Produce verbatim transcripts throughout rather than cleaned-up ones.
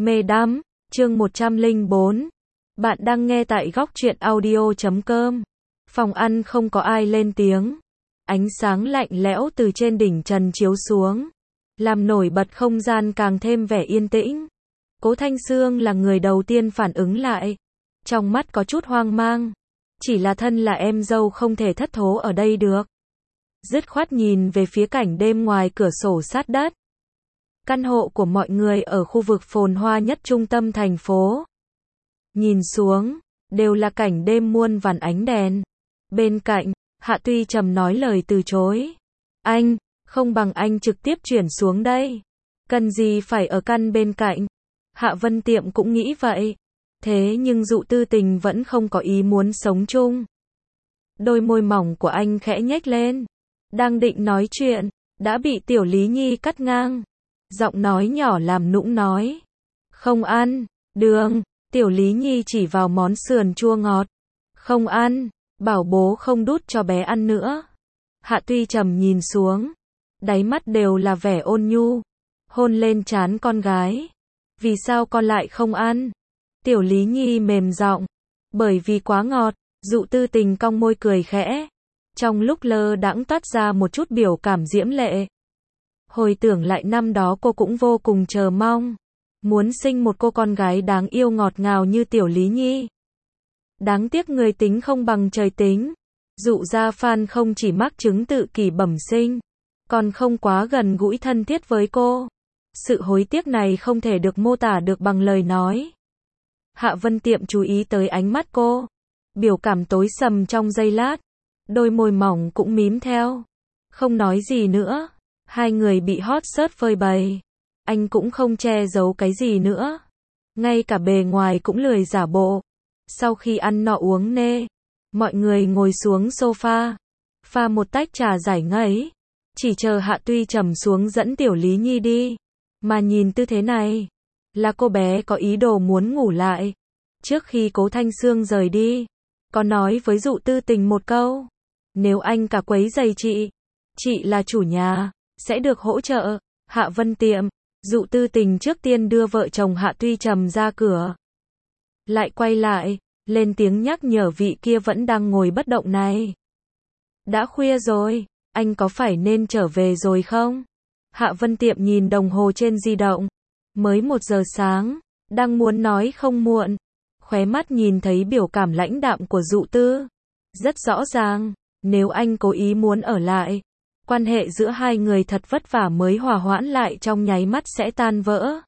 Mê đắm, chương một trăm lẻ bốn. Bạn đang nghe tại góc truyện audio chấm com. Phòng ăn không có ai lên tiếng. Ánh sáng lạnh lẽo từ trên đỉnh trần chiếu xuống, làm nổi bật không gian càng thêm vẻ yên tĩnh. Cố Thanh Sương là người đầu tiên phản ứng lại. Trong mắt có chút hoang mang. Chỉ là thân là em dâu không thể thất thố ở đây được. Dứt khoát nhìn về phía cảnh đêm ngoài cửa sổ sát đất. Căn hộ của mọi người ở khu vực phồn hoa nhất trung tâm thành phố. Nhìn xuống, đều là cảnh đêm muôn vàn ánh đèn. Bên cạnh, Hạ Tuy Trầm nói lời từ chối. Anh, không bằng anh trực tiếp chuyển xuống đây. Cần gì phải ở căn bên cạnh. Hạ Vân Tiệm cũng nghĩ vậy. Thế nhưng Dụ Tư Tình vẫn không có ý muốn sống chung. Đôi môi mỏng của anh khẽ nhếch lên. Đang định nói chuyện, đã bị Tiểu Lý Nhi cắt ngang. Giọng nói nhỏ làm nũng nói. Không ăn, đường, Tiểu Lý Nhi chỉ vào món sườn chua ngọt. Không ăn, bảo bố không đút cho bé ăn nữa. Hạ Tuy Trầm nhìn xuống. Đáy mắt đều là vẻ ôn nhu. Hôn lên trán con gái. Vì sao con lại không ăn? Tiểu Lý Nhi mềm giọng. Bởi vì quá ngọt. Dụ Tư Tình cong môi cười khẽ. Trong lúc lơ đãng toát ra một chút biểu cảm diễm lệ. Hồi tưởng lại năm đó cô cũng vô cùng chờ mong. Muốn sinh một cô con gái đáng yêu ngọt ngào như Tiểu Lý Nhi. Đáng tiếc người tính không bằng trời tính. Dụ Gia Phan không chỉ mắc chứng tự kỷ bẩm sinh, còn không quá gần gũi thân thiết với cô. Sự hối tiếc này không thể được mô tả được bằng lời nói. Hạ Vân Tiệm chú ý tới ánh mắt cô. Biểu cảm tối sầm trong giây lát. Đôi môi mỏng cũng mím theo. Không nói gì nữa. Hai người bị hot search phơi bày. Anh cũng không che giấu cái gì nữa. Ngay cả bề ngoài cũng lười giả bộ. Sau khi ăn nọ uống nê, mọi người ngồi xuống sofa, pha một tách trà giải ngấy. Chỉ chờ Hạ Tuy Trầm xuống dẫn Tiểu Lý Nhi đi. Mà nhìn tư thế này, là cô bé có ý đồ muốn ngủ lại. Trước khi Cố Thanh Sương rời đi, có nói với Dụ Tư Tình một câu. Nếu anh cả quấy giày chị, chị là chủ nhà, sẽ được hỗ trợ. Hạ Vân Tiệm, Dụ Tư Tình trước tiên đưa vợ chồng Hạ Tuy Trầm ra cửa. Lại quay lại, lên tiếng nhắc nhở vị kia vẫn đang ngồi bất động này. Đã khuya rồi, anh có phải nên trở về rồi không? Hạ Vân Tiệm nhìn đồng hồ trên di động. Mới một giờ sáng, đang muốn nói không muộn. Khóe mắt nhìn thấy biểu cảm lãnh đạm của Dụ Tư. Rất rõ ràng, nếu anh cố ý muốn ở lại, quan hệ giữa hai người thật vất vả mới hòa hoãn lại trong nháy mắt sẽ tan vỡ.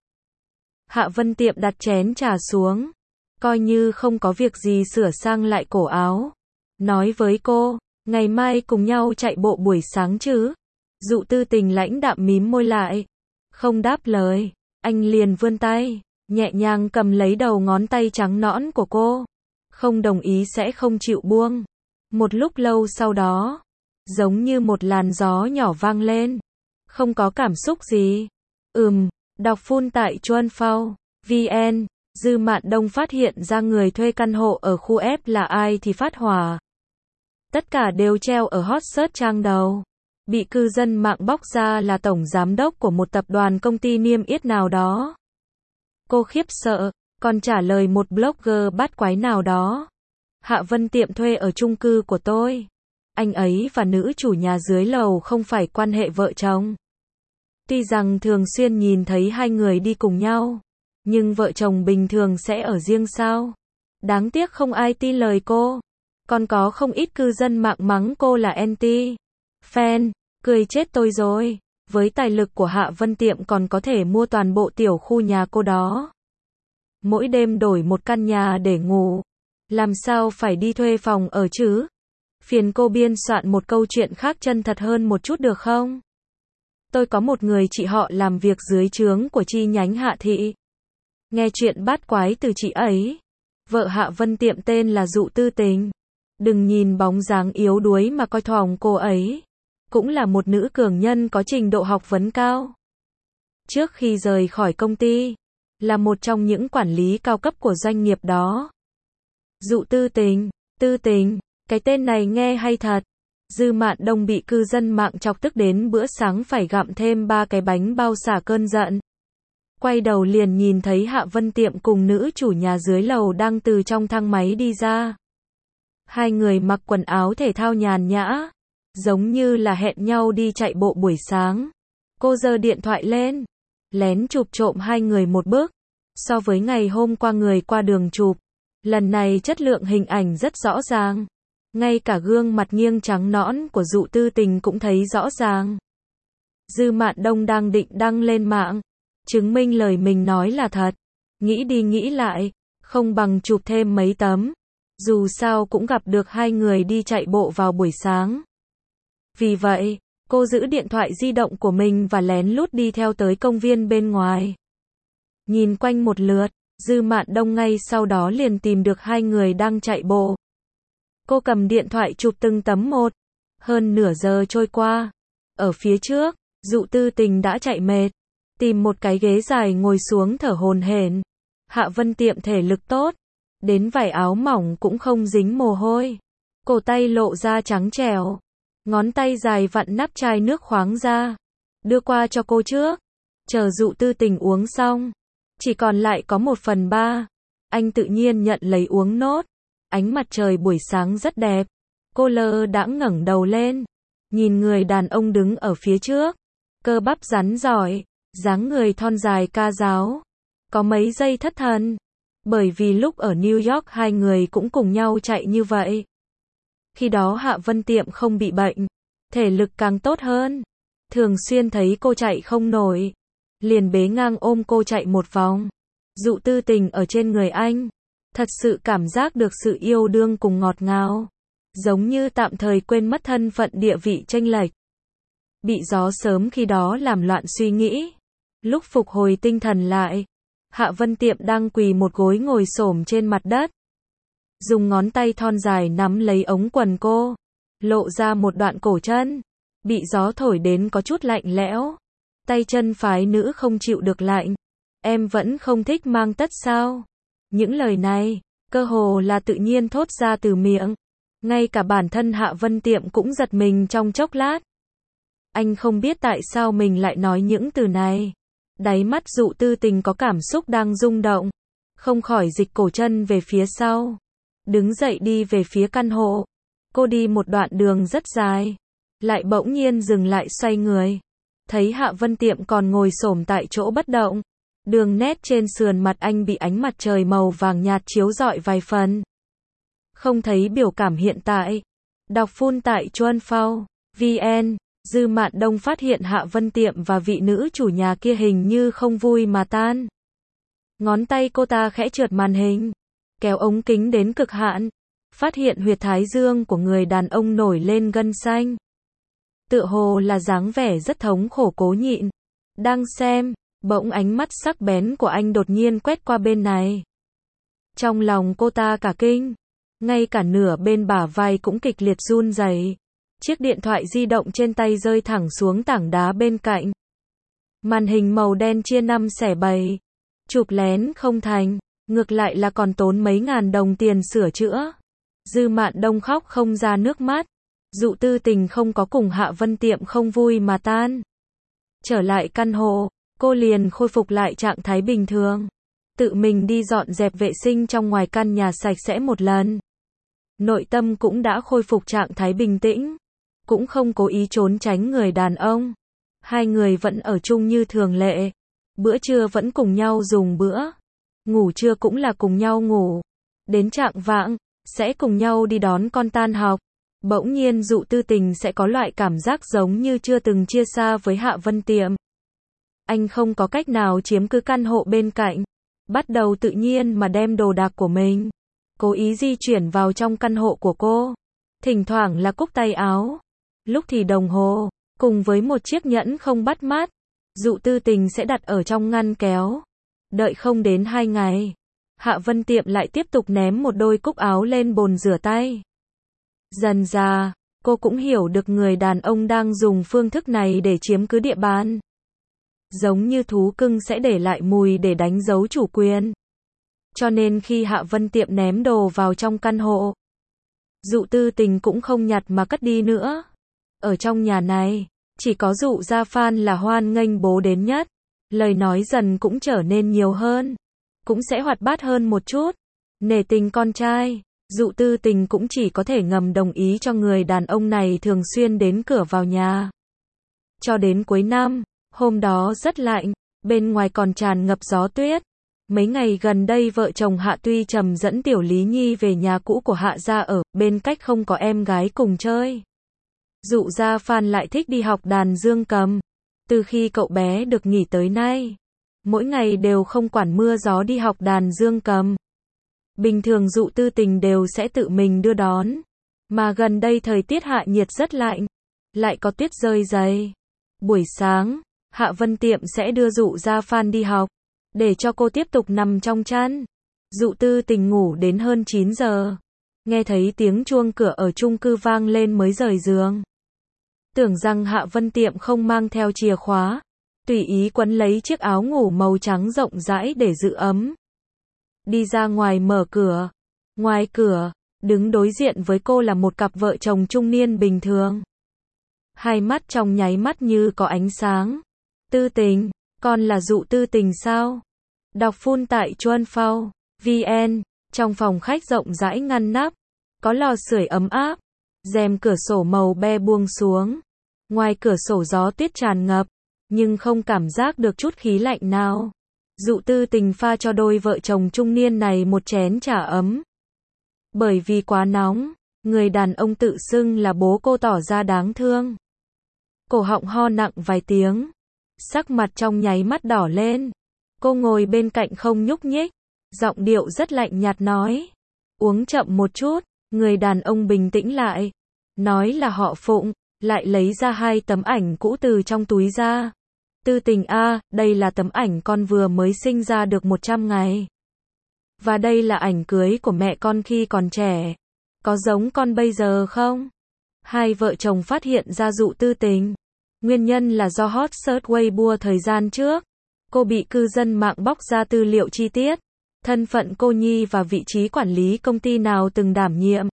Hạ Vân Tiệm đặt chén trà xuống. Coi như không có việc gì sửa sang lại cổ áo. Nói với cô, ngày mai cùng nhau chạy bộ buổi sáng chứ. Dụ Tư Tình lãnh đạm mím môi lại. Không đáp lời, anh liền vươn tay, nhẹ nhàng cầm lấy đầu ngón tay trắng nõn của cô. Không đồng ý sẽ không chịu buông. Một lúc lâu sau đó, giống như một làn gió nhỏ vang lên. Không có cảm xúc gì. Ừm, đọc full tại chuan phao vn. Dư Mạn Đông phát hiện ra người thuê căn hộ ở khu F là ai thì phát hỏa. Tất cả đều treo ở hot search trang đầu. Bị cư dân mạng bóc ra là tổng giám đốc của một tập đoàn công ty niêm yết nào đó. Cô khiếp sợ, còn trả lời một blogger bắt quái nào đó. Hạ Vân Tiệm thuê ở chung cư của tôi. Anh ấy và nữ chủ nhà dưới lầu không phải quan hệ vợ chồng. Tuy rằng thường xuyên nhìn thấy hai người đi cùng nhau, nhưng vợ chồng bình thường sẽ ở riêng sao. Đáng tiếc không ai tin lời cô. Còn có không ít cư dân mạng mắng cô là anti fan, cười chết tôi rồi. Với tài lực của Hạ Vân Tiệm còn có thể mua toàn bộ tiểu khu nhà cô đó. Mỗi đêm đổi một căn nhà để ngủ. Làm sao phải đi thuê phòng ở chứ? Phiền cô biên soạn một câu chuyện khác chân thật hơn một chút được không? Tôi có một người chị họ làm việc dưới trướng của chi nhánh Hạ Thị. Nghe chuyện bát quái từ chị ấy. Vợ Hạ Vân Tiệm tên là Dụ Tư Tình. Đừng nhìn bóng dáng yếu đuối mà coi thường cô ấy. Cũng là một nữ cường nhân có trình độ học vấn cao. Trước khi rời khỏi công ty, là một trong những quản lý cao cấp của doanh nghiệp đó. Dụ Tư Tình, Tư Tình, cái tên này nghe hay thật. Dư Mạn Đông bị cư dân mạng chọc tức đến bữa sáng phải gặm thêm ba cái bánh bao xả cơn giận. Quay đầu liền nhìn thấy Hạ Vân Tiệm cùng nữ chủ nhà dưới lầu đang từ trong thang máy đi ra. Hai người mặc quần áo thể thao nhàn nhã, giống như là hẹn nhau đi chạy bộ buổi sáng. Cô giơ điện thoại lên, lén chụp trộm hai người một bức. So với ngày hôm qua người qua đường chụp, lần này chất lượng hình ảnh rất rõ ràng. Ngay cả gương mặt nghiêng trắng nõn của Dụ Tư Tình cũng thấy rõ ràng. Dư Mạn Đông đang định đăng lên mạng, chứng minh lời mình nói là thật. Nghĩ đi nghĩ lại, không bằng chụp thêm mấy tấm. Dù sao cũng gặp được hai người đi chạy bộ vào buổi sáng. Vì vậy, cô giữ điện thoại di động của mình và lén lút đi theo tới công viên bên ngoài. Nhìn quanh một lượt, Dư Mạn Đông ngay sau đó liền tìm được hai người đang chạy bộ. Cô cầm điện thoại chụp từng tấm một. Hơn nửa giờ trôi qua. Ở phía trước, Dụ Tư Tình đã chạy mệt. Tìm một cái ghế dài ngồi xuống thở hổn hển. Hạ Vân Tiệm thể lực tốt. Đến vải áo mỏng cũng không dính mồ hôi. Cổ tay lộ ra trắng trẻo. Ngón tay dài vặn nắp chai nước khoáng ra. Đưa qua cho cô trước. Chờ Dụ Tư Tình uống xong. Chỉ còn lại có một phần ba. Anh tự nhiên nhận lấy uống nốt. Ánh mặt trời buổi sáng rất đẹp. Cô lơ đãng ngẩng đầu lên. Nhìn người đàn ông đứng ở phía trước. Cơ bắp rắn giỏi. Dáng người thon dài ca giáo. Có mấy giây thất thần. Bởi vì lúc ở New York hai người cũng cùng nhau chạy như vậy. Khi đó Hạ Vân Tiệm không bị bệnh. Thể lực càng tốt hơn. Thường xuyên thấy cô chạy không nổi. Liền bế ngang ôm cô chạy một vòng. Dụ Tư Tình ở trên người anh. Thật sự cảm giác được sự yêu đương cùng ngọt ngào. Giống như tạm thời quên mất thân phận địa vị chênh lệch. Bị gió sớm khi đó làm loạn suy nghĩ. Lúc phục hồi tinh thần lại, Hạ Vân Tiệm đang quỳ một gối ngồi xổm trên mặt đất. Dùng ngón tay thon dài nắm lấy ống quần cô. Lộ ra một đoạn cổ chân. Bị gió thổi đến có chút lạnh lẽo. Tay chân phái nữ không chịu được lạnh. Em vẫn không thích mang tất sao? Những lời này, cơ hồ là tự nhiên thốt ra từ miệng. Ngay cả bản thân Hạ Vân Tiệm cũng giật mình trong chốc lát. Anh không biết tại sao mình lại nói những từ này. Đáy mắt Dụ Tư Tình có cảm xúc đang rung động. Không khỏi dịch cổ chân về phía sau. Đứng dậy đi về phía căn hộ. Cô đi một đoạn đường rất dài. Lại bỗng nhiên dừng lại xoay người. Thấy Hạ Vân Tiệm còn ngồi xổm tại chỗ bất động. Đường nét trên sườn mặt anh bị ánh mặt trời màu vàng nhạt chiếu rọi vài phần. Không thấy biểu cảm hiện tại. Đọc phun tại Chuan Phao, vê en. Dư Mạn Đông phát hiện Hạ Vân Tiệm và vị nữ chủ nhà kia hình như không vui mà tan. Ngón tay cô ta khẽ trượt màn hình. Kéo ống kính đến cực hạn. Phát hiện huyệt thái dương của người đàn ông nổi lên gân xanh. Tựa hồ là dáng vẻ rất thống khổ cố nhịn. Đang xem, bỗng ánh mắt sắc bén của anh đột nhiên quét qua bên này. Trong lòng cô ta cả kinh. Ngay cả nửa bên bả vai cũng kịch liệt run rẩy. Chiếc điện thoại di động trên tay rơi thẳng xuống tảng đá bên cạnh. Màn hình màu đen chia năm xẻ bảy. Chụp lén không thành, ngược lại là còn tốn mấy ngàn đồng tiền sửa chữa. Dư Mạn Đông khóc không ra nước mắt. Dụ Tư Tình không có cùng Hạ Vân Tiệm không vui mà tan. Trở lại căn hộ, cô liền khôi phục lại trạng thái bình thường. Tự mình đi dọn dẹp vệ sinh trong ngoài căn nhà sạch sẽ một lần. Nội tâm cũng đã khôi phục trạng thái bình tĩnh. Cũng không cố ý trốn tránh người đàn ông. Hai người vẫn ở chung như thường lệ. Bữa trưa vẫn cùng nhau dùng bữa. Ngủ trưa cũng là cùng nhau ngủ. Đến chạng vạng, sẽ cùng nhau đi đón con tan học. Bỗng nhiên Dụ Tư Tình sẽ có loại cảm giác giống như chưa từng chia xa với Hạ Vân Tiệm. Anh không có cách nào chiếm cứ căn hộ bên cạnh. Bắt đầu tự nhiên mà đem đồ đạc của mình. Cố ý di chuyển vào trong căn hộ của cô. Thỉnh thoảng là cúc tay áo. Lúc thì đồng hồ. Cùng với một chiếc nhẫn không bắt mắt. Dụ Tư Tình sẽ đặt ở trong ngăn kéo. Đợi không đến hai ngày. Hạ Vân Tiệm lại tiếp tục ném một đôi cúc áo lên bồn rửa tay. Dần dà, cô cũng hiểu được người đàn ông đang dùng phương thức này để chiếm cứ địa bàn. Giống như thú cưng sẽ để lại mùi để đánh dấu chủ quyền. Cho nên khi Hạ Vân Tiệm ném đồ vào trong căn hộ, Dụ Tư Tình cũng không nhặt mà cất đi nữa. Ở trong nhà này, chỉ có Dụ Gia Phan là hoan nghênh bố đến nhất. lời nói dần cũng trở nên nhiều hơn, cũng sẽ hoạt bát hơn một chút. Nể tình con trai, Dụ Tư Tình cũng chỉ có thể ngầm đồng ý cho người đàn ông này thường xuyên đến cửa vào nhà. Cho đến cuối năm, hôm đó rất lạnh, bên ngoài còn tràn ngập gió tuyết. Mấy ngày gần đây vợ chồng Hạ Tuy Trầm dẫn Tiểu Lý Nhi về nhà cũ của Hạ gia ở, bên cách không có em gái cùng chơi. Dụ Gia Phan lại thích đi học đàn dương cầm. Từ khi cậu bé được nghỉ tới nay, mỗi ngày đều không quản mưa gió đi học đàn dương cầm. Bình thường Dụ Tư Tình đều sẽ tự mình đưa đón, mà gần đây thời tiết hạ nhiệt rất lạnh, lại có tuyết rơi dày. Buổi sáng, Hạ Vân Tiệm sẽ đưa Dụ Gia Phan đi học, để cho cô tiếp tục nằm trong chăn. Dụ Tư Tình ngủ đến hơn chín giờ, nghe thấy tiếng chuông cửa ở chung cư vang lên mới rời giường. Tưởng rằng Hạ Vân Tiệm không mang theo chìa khóa, tùy ý quấn lấy chiếc áo ngủ màu trắng rộng rãi để giữ ấm. Đi ra ngoài mở cửa. Ngoài cửa, đứng đối diện với cô là một cặp vợ chồng trung niên bình thường. Hai mắt trong nháy mắt như có ánh sáng. Tư Tình, con là Dụ Tư Tình sao? Đọc phun tại Chuan Phao, vn, trong phòng khách rộng rãi ngăn nắp, có lò sưởi ấm áp, rèm cửa sổ màu be buông xuống. Ngoài cửa sổ gió tuyết tràn ngập, nhưng không cảm giác được chút khí lạnh nào. Dụ Tư Tình pha cho đôi vợ chồng trung niên này một chén trà ấm. Bởi vì quá nóng, người đàn ông tự xưng là bố cô tỏ ra đáng thương. Cổ họng ho nặng vài tiếng, sắc mặt trong nháy mắt đỏ lên. Cô ngồi bên cạnh không nhúc nhích, giọng điệu rất lạnh nhạt nói. Uống chậm một chút. Người đàn ông bình tĩnh lại, nói là họ Phụng, lại lấy ra hai tấm ảnh cũ từ trong túi ra. Tư Tình a, đây là tấm ảnh con vừa mới sinh ra được một trăm ngày. Và đây là ảnh cưới của mẹ con khi còn trẻ. Có giống con bây giờ không? Hai vợ chồng phát hiện ra Dụ Tư Tình. Nguyên nhân là do hot search Weibo thời gian trước. Cô bị cư dân mạng bóc ra tư liệu chi tiết. Thân phận cô nhi và vị trí quản lý công ty nào từng đảm nhiệm.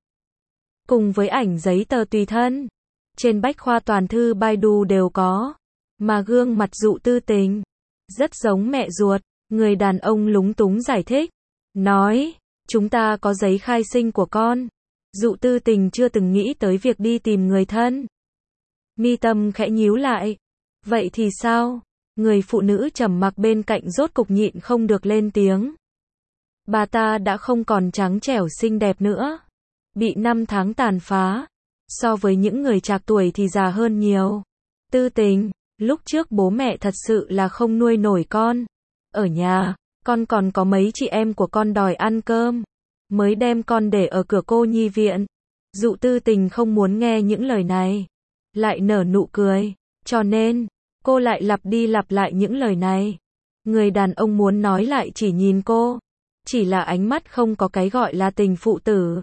Cùng với ảnh giấy tờ tùy thân. Trên bách khoa toàn thư Baidu đều có. Mà gương mặt Dụ Tư Tình rất giống mẹ ruột. Người đàn ông lúng túng giải thích. Nói, chúng ta có giấy khai sinh của con. Dụ Tư Tình chưa từng nghĩ tới việc đi tìm người thân. Mi tâm khẽ nhíu lại. Vậy thì sao? Người phụ nữ trầm mặc bên cạnh rốt cục nhịn không được lên tiếng. Bà ta đã không còn trắng trẻo xinh đẹp nữa. Bị năm tháng tàn phá. So với những người trạc tuổi thì già hơn nhiều. Tư Tình, lúc trước bố mẹ thật sự là không nuôi nổi con. Ở nhà, con còn có mấy chị em của con đòi ăn cơm. Mới đem con để ở cửa cô nhi viện. Dụ Tư Tình không muốn nghe những lời này. Lại nở nụ cười. Cho nên, cô lại lặp đi lặp lại những lời này. Người đàn ông muốn nói lại chỉ nhìn cô. Chỉ là ánh mắt không có cái gọi là tình phụ tử.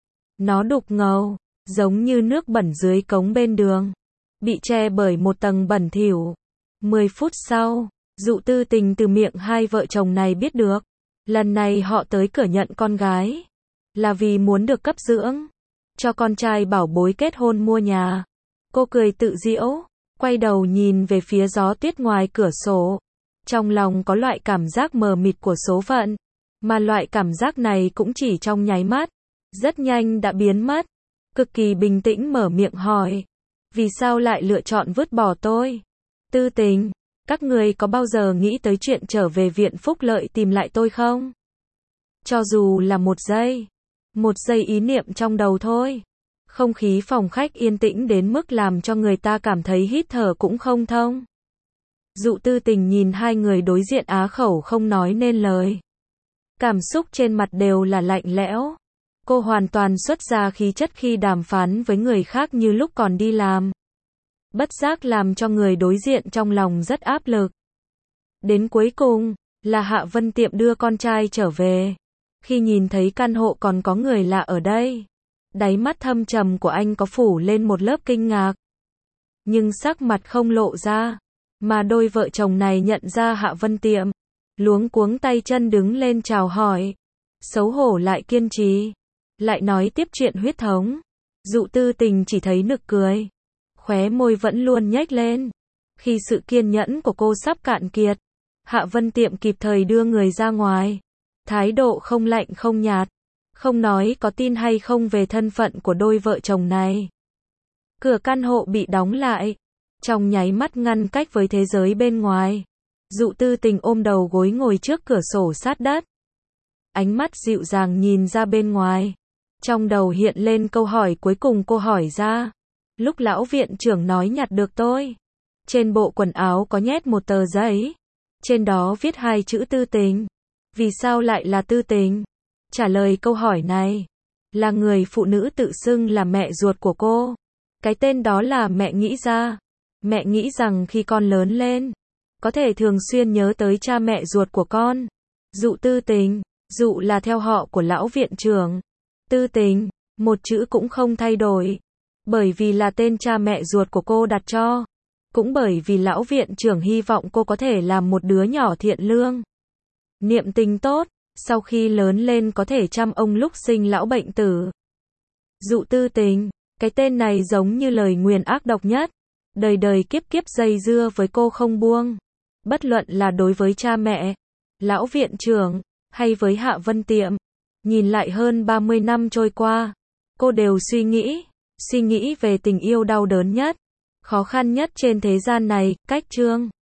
Nó đục ngầu, giống như nước bẩn dưới cống bên đường. Bị che bởi một tầng bẩn thỉu. Mười phút sau, Dụ Tư Tình từ miệng hai vợ chồng này biết được. Lần này họ tới cửa nhận con gái. Là vì muốn được cấp dưỡng. Cho con trai bảo bối kết hôn mua nhà. Cô cười tự giễu. Quay đầu nhìn về phía gió tuyết ngoài cửa sổ. Trong lòng có loại cảm giác mờ mịt của số phận. Mà loại cảm giác này cũng chỉ trong nháy mắt. Rất nhanh đã biến mất. Cực kỳ bình tĩnh mở miệng hỏi. Vì sao lại lựa chọn vứt bỏ tôi? Tư Tình, các người có bao giờ nghĩ tới chuyện trở về viện phúc lợi tìm lại tôi không? Cho dù là một giây. Một giây ý niệm trong đầu thôi. Không khí phòng khách yên tĩnh đến mức làm cho người ta cảm thấy hít thở cũng không thông. Dụ Tư Tình nhìn hai người đối diện á khẩu không nói nên lời. Cảm xúc trên mặt đều là lạnh lẽo. Cô hoàn toàn xuất ra khí chất khi đàm phán với người khác như lúc còn đi làm. Bất giác làm cho người đối diện trong lòng rất áp lực. Đến cuối cùng, là Hạ Vân Tiệm đưa con trai trở về. Khi nhìn thấy căn hộ còn có người lạ ở đây, đáy mắt thâm trầm của anh có phủ lên một lớp kinh ngạc. Nhưng sắc mặt không lộ ra. Mà đôi vợ chồng này nhận ra Hạ Vân Tiệm. Luống cuống tay chân đứng lên chào hỏi. Xấu hổ lại kiên trì. Lại nói tiếp chuyện huyết thống. Dụ Tư Tình chỉ thấy nực cười. Khóe môi vẫn luôn nhếch lên. Khi sự kiên nhẫn của cô sắp cạn kiệt, Hạ Vân Tiệm kịp thời đưa người ra ngoài. Thái độ không lạnh không nhạt. Không nói có tin hay không về thân phận của đôi vợ chồng này. Cửa căn hộ bị đóng lại. Trong nháy mắt ngăn cách với thế giới bên ngoài. Dụ Tư Tình ôm đầu gối ngồi trước cửa sổ sát đất. Ánh mắt dịu dàng nhìn ra bên ngoài. Trong đầu hiện lên câu hỏi cuối cùng cô hỏi ra. Lúc lão viện trưởng nói nhặt được tôi. Trên bộ quần áo có nhét một tờ giấy. Trên đó viết hai chữ Tư Tình. Vì sao lại là Tư Tình? Trả lời câu hỏi này. Là người phụ nữ tự xưng là mẹ ruột của cô. Cái tên đó là mẹ nghĩ ra. Mẹ nghĩ rằng khi con lớn lên, có thể thường xuyên nhớ tới cha mẹ ruột của con. Dụ Tư Tình. Dụ là theo họ của lão viện trưởng. Tư Tình, một chữ cũng không thay đổi. Bởi vì là tên cha mẹ ruột của cô đặt cho. Cũng bởi vì lão viện trưởng hy vọng cô có thể làm một đứa nhỏ thiện lương. Niệm tình tốt, sau khi lớn lên có thể chăm ông lúc sinh lão bệnh tử. Dụ Tư Tình, cái tên này giống như lời nguyền ác độc nhất. Đời đời kiếp kiếp dây dưa với cô không buông. Bất luận là đối với cha mẹ, lão viện trưởng, hay với Hạ Vân Tiệm. Nhìn lại hơn ba mươi năm trôi qua, cô đều suy nghĩ, suy nghĩ về tình yêu đau đớn nhất, khó khăn nhất trên thế gian này, cách Trương